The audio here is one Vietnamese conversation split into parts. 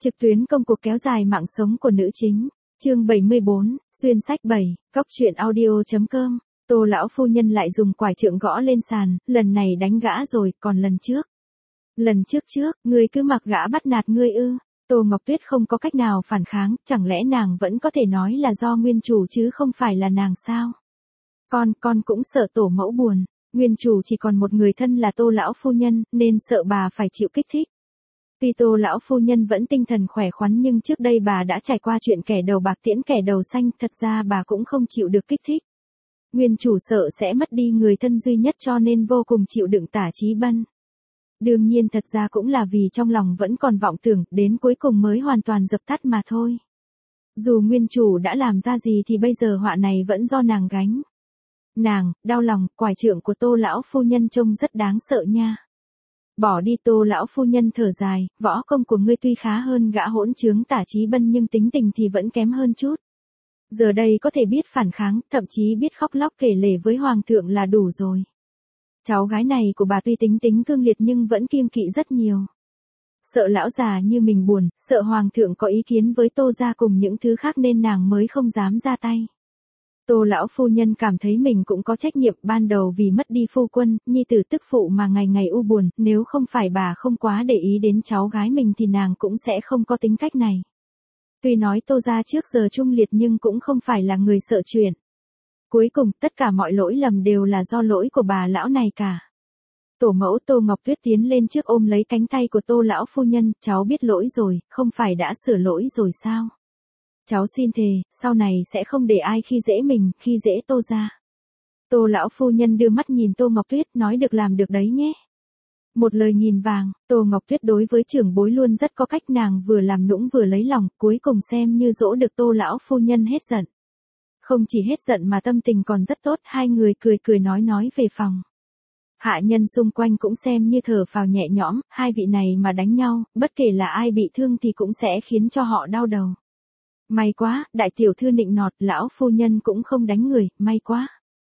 Trực tuyến công cuộc kéo dài mạng sống của nữ chính. Chương 74, xuyên sách 7, cóc truyện audio.com. Tô lão phu nhân lại dùng quải trượng gõ lên sàn, lần này đánh gã rồi, còn lần trước. Lần trước, ngươi cứ mặc gã bắt nạt ngươi ư? Tô Ngọc Tuyết không có cách nào phản kháng, chẳng lẽ nàng vẫn có thể nói là do nguyên chủ chứ không phải là nàng sao? Con cũng sợ tổ mẫu buồn, nguyên chủ chỉ còn một người thân là Tô lão phu nhân, nên sợ bà phải chịu kích thích. Tuy Tô lão phu nhân vẫn tinh thần khỏe khoắn nhưng trước đây bà đã trải qua chuyện kẻ đầu bạc tiễn kẻ đầu xanh, thật ra bà cũng không chịu được kích thích. Nguyên chủ sợ sẽ mất đi người thân duy nhất cho nên vô cùng chịu đựng Tả Chí Bân. Đương nhiên thật ra cũng là vì trong lòng vẫn còn vọng tưởng, đến cuối cùng mới hoàn toàn dập tắt mà thôi. Dù nguyên chủ đã làm ra gì thì bây giờ họa này vẫn do nàng gánh. Nàng, đau lòng, quải trượng của Tô lão phu nhân trông rất đáng sợ nha. Bỏ đi. Tô lão phu nhân thở dài, võ công của ngươi tuy khá hơn gã hỗn trướng Tả Chí Bân nhưng tính tình thì vẫn kém hơn chút. Giờ đây có thể biết phản kháng, thậm chí biết khóc lóc kể lể với hoàng thượng là đủ rồi. Cháu gái này của bà tuy tính cương liệt nhưng vẫn kiêng kỵ rất nhiều. Sợ lão già như mình buồn, sợ hoàng thượng có ý kiến với Tô gia cùng những thứ khác nên nàng mới không dám ra tay. Tô lão phu nhân cảm thấy mình cũng có trách nhiệm, ban đầu vì mất đi phu quân, nhi tử tức phụ mà ngày ngày u buồn, nếu không phải bà không quá để ý đến cháu gái mình thì nàng cũng sẽ không có tính cách này. Tuy nói Tô gia trước giờ trung liệt nhưng cũng không phải là người sợ chuyện. Cuối cùng, tất cả mọi lỗi lầm đều là do lỗi của bà lão này cả. Tổ mẫu Tô Ngọc Tuyết tiến lên trước ôm lấy cánh tay của Tô lão phu nhân, cháu biết lỗi rồi, không phải đã sửa lỗi rồi sao? Cháu xin thề, sau này sẽ không để ai khi dễ mình, khi dễ Tô gia. Tô lão phu nhân đưa mắt nhìn Tô Ngọc Tuyết, nói được làm được đấy nhé. Một lời nghìn vàng, Tô Ngọc Tuyết đối với trưởng bối luôn rất có cách, nàng vừa làm nũng vừa lấy lòng, cuối cùng xem như dỗ được Tô lão phu nhân hết giận. Không chỉ hết giận mà tâm tình còn rất tốt, hai người cười nói về phòng. Hạ nhân xung quanh cũng xem như thở phào nhẹ nhõm, hai vị này mà đánh nhau, bất kể là ai bị thương thì cũng sẽ khiến cho họ đau đầu. May quá, đại tiểu thư nịnh nọt, lão phu nhân cũng không đánh người, may quá.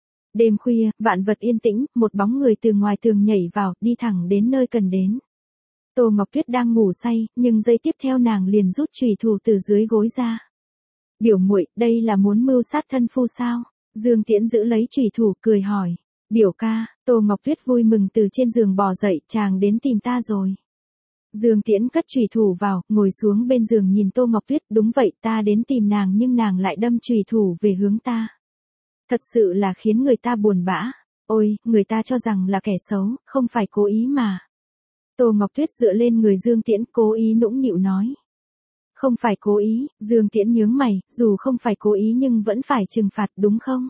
Đêm khuya, vạn vật yên tĩnh, một bóng người từ ngoài tường nhảy vào, đi thẳng đến nơi cần đến. Tô Ngọc Tuyết đang ngủ say, nhưng giây tiếp theo nàng liền rút chùy thủ từ dưới gối ra. Biểu muội, đây là muốn mưu sát thân phu sao? Dương Tiễn giữ lấy chùy thủ, cười hỏi. Biểu ca. Tô Ngọc Tuyết vui mừng từ trên giường bò dậy, chàng đến tìm ta rồi. Dương Tiễn cất chùy thủ vào, ngồi xuống bên giường nhìn Tô Ngọc Tuyết, đúng vậy, ta đến tìm nàng nhưng nàng lại đâm chùy thủ về hướng ta. Thật sự là khiến người ta buồn bã. Ôi, người ta cho rằng là kẻ xấu, không phải cố ý mà. Tô Ngọc Tuyết dựa lên người Dương Tiễn, cố ý nũng nịu nói. Không phải cố ý. Dương Tiễn nhướng mày, dù không phải cố ý nhưng vẫn phải trừng phạt đúng không?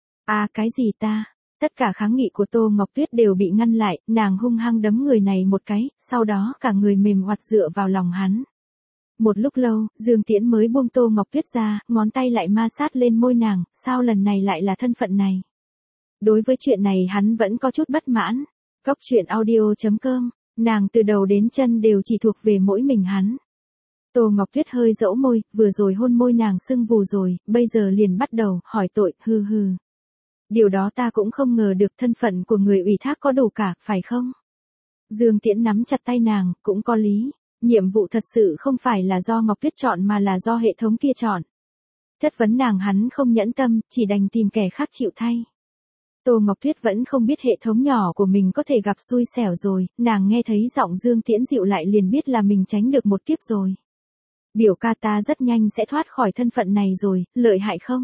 À, cái gì ta? Tất cả kháng nghị của Tô Ngọc Tuyết đều bị ngăn lại, nàng hung hăng đấm người này một cái, sau đó cả người mềm oặt dựa vào lòng hắn. Một lúc lâu, Dương Tiễn mới buông Tô Ngọc Tuyết ra, ngón tay lại ma sát lên môi nàng, sao lần này lại là thân phận này? Đối với chuyện này hắn vẫn có chút bất mãn. Cóc truyện audio.com, nàng từ đầu đến chân đều chỉ thuộc về mỗi mình hắn. Tô Ngọc Tuyết hơi dẫu môi, vừa rồi hôn môi nàng sưng vù rồi, bây giờ liền bắt đầu, hỏi tội, hừ. Điều đó ta cũng không ngờ được, thân phận của người ủy thác có đủ cả, phải không? Dương Tiễn nắm chặt tay nàng, cũng có lý. Nhiệm vụ thật sự không phải là do Ngọc Tuyết chọn mà là do hệ thống kia chọn. Chất vấn nàng hắn không nhẫn tâm, chỉ đành tìm kẻ khác chịu thay. Tô Ngọc Tuyết vẫn không biết hệ thống nhỏ của mình có thể gặp xui xẻo rồi, nàng nghe thấy giọng Dương Tiễn dịu lại liền biết là mình tránh được một kiếp rồi. Biểu ca, ta rất nhanh sẽ thoát khỏi thân phận này rồi, lợi hại không?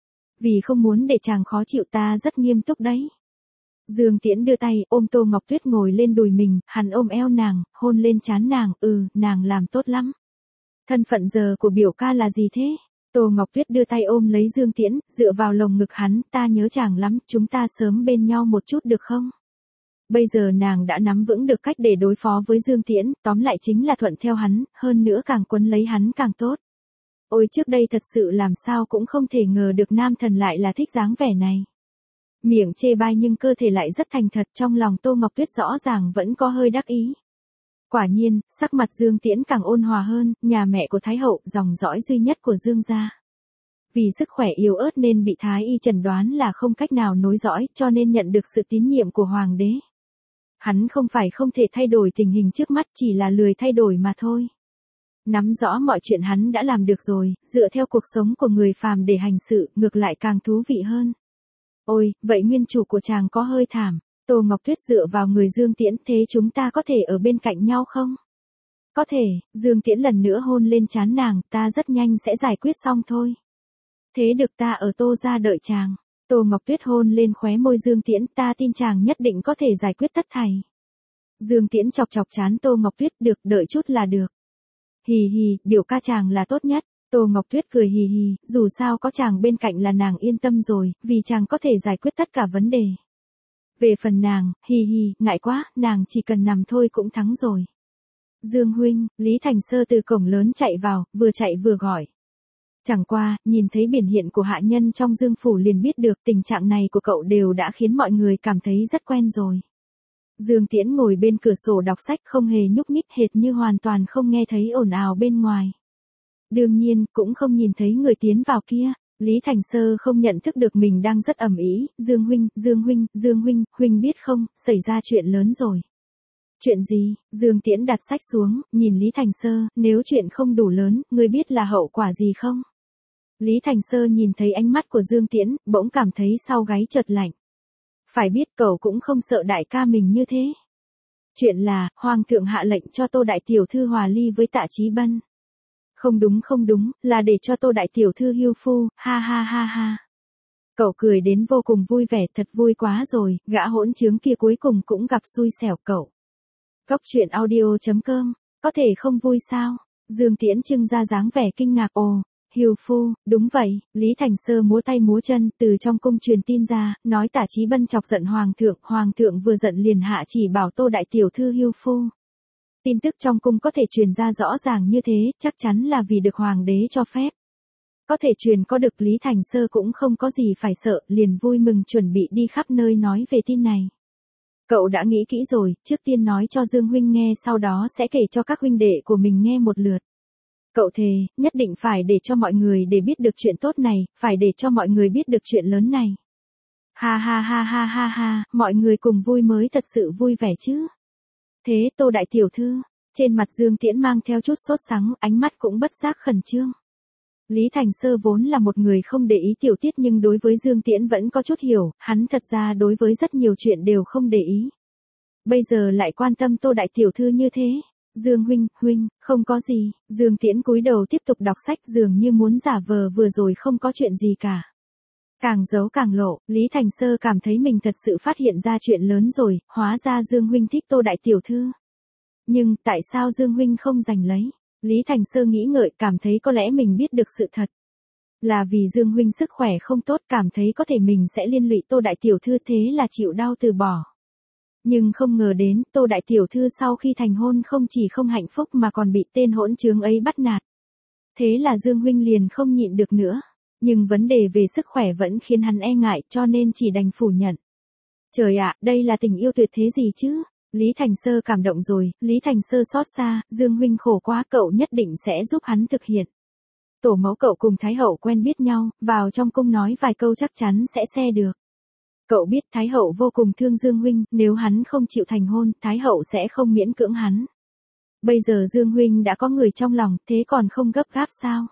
Vì không muốn để chàng khó chịu ta rất nghiêm túc đấy. Dương Tiễn đưa tay, ôm Tô Ngọc Tuyết ngồi lên đùi mình, hắn ôm eo nàng, hôn lên trán nàng, nàng làm tốt lắm. Thân phận giờ của biểu ca là gì thế? Tô Ngọc Tuyết đưa tay ôm lấy Dương Tiễn, dựa vào lồng ngực hắn, ta nhớ chàng lắm, chúng ta sớm bên nhau một chút được không? Bây giờ nàng đã nắm vững được cách để đối phó với Dương Tiễn, tóm lại chính là thuận theo hắn, hơn nữa càng quấn lấy hắn càng tốt. Ôi, trước đây thật sự làm sao cũng không thể ngờ được nam thần lại là thích dáng vẻ này. Miệng chê bai nhưng cơ thể lại rất thành thật, trong lòng Tô Ngọc Tuyết rõ ràng vẫn có hơi đắc ý. Quả nhiên, sắc mặt Dương Tiễn càng ôn hòa hơn, nhà mẹ của Thái hậu, dòng dõi duy nhất của Dương gia. Vì sức khỏe yếu ớt nên bị Thái y chẩn đoán là không cách nào nối dõi, cho nên nhận được sự tín nhiệm của Hoàng đế. Hắn không phải không thể thay đổi tình hình trước mắt, chỉ là lười thay đổi mà thôi. Nắm rõ mọi chuyện hắn đã làm được rồi, dựa theo cuộc sống của người phàm để hành sự, ngược lại càng thú vị hơn. Ôi, vậy nguyên chủ của chàng có hơi thảm. Tô Ngọc Tuyết dựa vào người Dương Tiễn, thế chúng ta có thể ở bên cạnh nhau không? Có thể, Dương Tiễn lần nữa hôn lên trán nàng, ta rất nhanh sẽ giải quyết xong thôi. Thế được, ta ở Tô gia đợi chàng. Tô Ngọc Tuyết hôn lên khóe môi Dương Tiễn, ta tin chàng nhất định có thể giải quyết tất thảy. Dương Tiễn chọc chọc trán Tô Ngọc Tuyết, được, đợi chút là được. Hì hì, biểu ca chàng là tốt nhất. Tô Ngọc Tuyết cười hì hì, dù sao có chàng bên cạnh là nàng yên tâm rồi, vì chàng có thể giải quyết tất cả vấn đề. Về phần nàng, hì hì, ngại quá, nàng chỉ cần nằm thôi cũng thắng rồi. Dương huynh, Lý Thành Sơ từ cổng lớn chạy vào, vừa chạy vừa gọi. Chẳng qua, nhìn thấy biển hiện của hạ nhân trong Dương phủ liền biết được tình trạng này của cậu đều đã khiến mọi người cảm thấy rất quen rồi. Dương Tiễn ngồi bên cửa sổ đọc sách không hề nhúc nhích, hệt như hoàn toàn không nghe thấy ồn ào bên ngoài. Đương nhiên, cũng không nhìn thấy người tiến vào kia. Lý Thành Sơ không nhận thức được mình đang rất ầm ĩ. Dương huynh, Dương huynh, Dương huynh, huynh biết không, xảy ra chuyện lớn rồi. Chuyện gì? Dương Tiễn đặt sách xuống, nhìn Lý Thành Sơ, nếu chuyện không đủ lớn, ngươi biết là hậu quả gì không? Lý Thành Sơ nhìn thấy ánh mắt của Dương Tiễn, bỗng cảm thấy sau gáy chợt lạnh. Phải biết cậu cũng không sợ đại ca mình như thế. Chuyện là, Hoàng thượng hạ lệnh cho Tô đại tiểu thư hòa ly với Tạ Chí Bân. Không đúng, là để cho Tô đại tiểu thư hưu phu, ha ha ha ha. Cậu cười đến vô cùng vui vẻ, thật vui quá rồi, gã hỗn trướng kia cuối cùng cũng gặp xui xẻo cậu. Cốc truyện audio.com, có thể không vui sao? Dương Tiễn trưng ra dáng vẻ kinh ngạc, ồ, hưu phu, đúng vậy. Lý Thành Sơ múa tay múa chân, từ trong cung truyền tin ra, nói Tạ Chí Bân chọc giận hoàng thượng vừa giận liền hạ chỉ bảo Tô đại tiểu thư hưu phu. Tin tức trong cung có thể truyền ra rõ ràng như thế, chắc chắn là vì được hoàng đế cho phép. Có thể truyền có được, Lý Thành Sơ cũng không có gì phải sợ, liền vui mừng chuẩn bị đi khắp nơi nói về tin này. Cậu đã nghĩ kỹ rồi, trước tiên nói cho Dương huynh nghe, sau đó sẽ kể cho các huynh đệ của mình nghe một lượt. Cậu thề, nhất định phải để cho mọi người để biết được chuyện tốt này, phải để cho mọi người biết được chuyện lớn này. Ha ha ha ha ha ha, mọi người cùng vui mới thật sự vui vẻ chứ. Thế Tô đại tiểu thư, trên mặt Dương Tiễn mang theo chút sốt sắng, ánh mắt cũng bất giác khẩn trương. Lý Thành Sơ vốn là một người không để ý tiểu tiết nhưng đối với Dương Tiễn vẫn có chút hiểu, hắn thật ra đối với rất nhiều chuyện đều không để ý. Bây giờ lại quan tâm Tô đại tiểu thư như thế. Dương huynh, không có gì. Dương Tiễn cúi đầu tiếp tục đọc sách, dường như muốn giả vờ vừa rồi không có chuyện gì cả. Càng giấu càng lộ, Lý Thành Sơ cảm thấy mình thật sự phát hiện ra chuyện lớn rồi, hóa ra Dương huynh thích Tô đại tiểu thư. Nhưng, tại sao Dương huynh không giành lấy? Lý Thành Sơ nghĩ ngợi, cảm thấy có lẽ mình biết được sự thật. Là vì Dương huynh sức khỏe không tốt, cảm thấy có thể mình sẽ liên lụy Tô đại tiểu thư, thế là chịu đau từ bỏ. Nhưng không ngờ đến, Tô đại tiểu thư sau khi thành hôn không chỉ không hạnh phúc mà còn bị tên hỗn trướng ấy bắt nạt. Thế là Dương huynh liền không nhịn được nữa. Nhưng vấn đề về sức khỏe vẫn khiến hắn e ngại, cho nên chỉ đành phủ nhận. Trời ạ, đây là tình yêu tuyệt thế gì chứ? Lý Thành Sơ cảm động rồi, Lý Thành Sơ xót xa, Dương huynh khổ quá, cậu nhất định sẽ giúp hắn thực hiện. Tổ mẫu cậu cùng Thái hậu quen biết nhau, vào trong cung nói vài câu chắc chắn sẽ xe được. Cậu biết Thái hậu vô cùng thương Dương huynh, nếu hắn không chịu thành hôn, Thái hậu sẽ không miễn cưỡng hắn. Bây giờ Dương huynh đã có người trong lòng, thế còn không gấp gáp sao?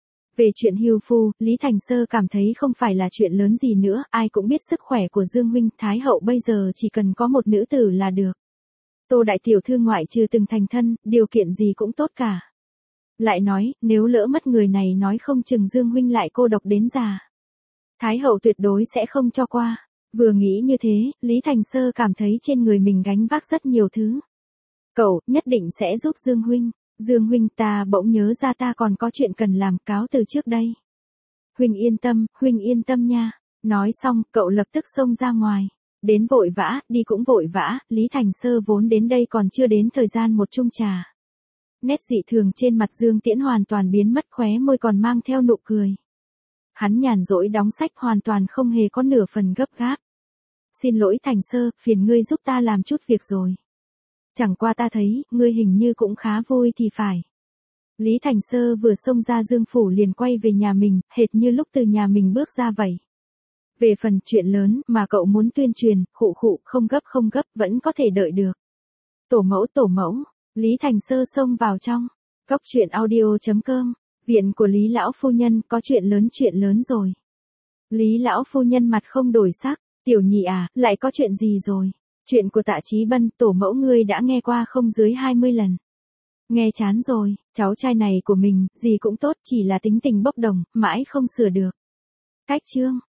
Về chuyện hưu phu, Lý Thành Sơ cảm thấy không phải là chuyện lớn gì nữa, ai cũng biết sức khỏe của Dương huynh, Thái hậu bây giờ chỉ cần có một nữ tử là được. Tô đại tiểu thư ngoại trừ từng thành thân, điều kiện gì cũng tốt cả. Lại nói, nếu lỡ mất người này nói không chừng Dương huynh lại cô độc đến già. Thái hậu tuyệt đối sẽ không cho qua. Vừa nghĩ như thế, Lý Thành Sơ cảm thấy trên người mình gánh vác rất nhiều thứ. Cậu, nhất định sẽ giúp Dương huynh. Dương huynh, ta bỗng nhớ ra ta còn có chuyện cần làm, cáo từ trước đây. Huynh yên tâm nha. Nói xong, cậu lập tức xông ra ngoài. Đến vội vã, đi cũng vội vã, Lý Thành Sơ vốn đến đây còn chưa đến thời gian một chung trà. Nét dị thường trên mặt Dương Tiễn hoàn toàn biến mất, khóe môi còn mang theo nụ cười. Hắn nhàn rỗi đóng sách, hoàn toàn không hề có nửa phần gấp gáp. Xin lỗi Thành Sơ, phiền ngươi giúp ta làm chút việc rồi. Chẳng qua ta thấy, ngươi hình như cũng khá vui thì phải. Lý Thành Sơ vừa xông ra Dương phủ liền quay về nhà mình, hệt như lúc từ nhà mình bước ra vậy. Về phần chuyện lớn mà cậu muốn tuyên truyền, không gấp, vẫn có thể đợi được. Tổ mẫu, Lý Thành Sơ xông vào trong. Cóc truyện audio.com, viện của Lý lão phu nhân có chuyện lớn rồi. Lý lão phu nhân mặt không đổi sắc, tiểu nhị à, lại có chuyện gì rồi? Chuyện của Tạ Chí Bân, tổ mẫu ngươi đã nghe qua không dưới 20 lần. Nghe chán rồi, cháu trai này của mình, gì cũng tốt, chỉ là tính tình bốc đồng, mãi không sửa được. Cách chương.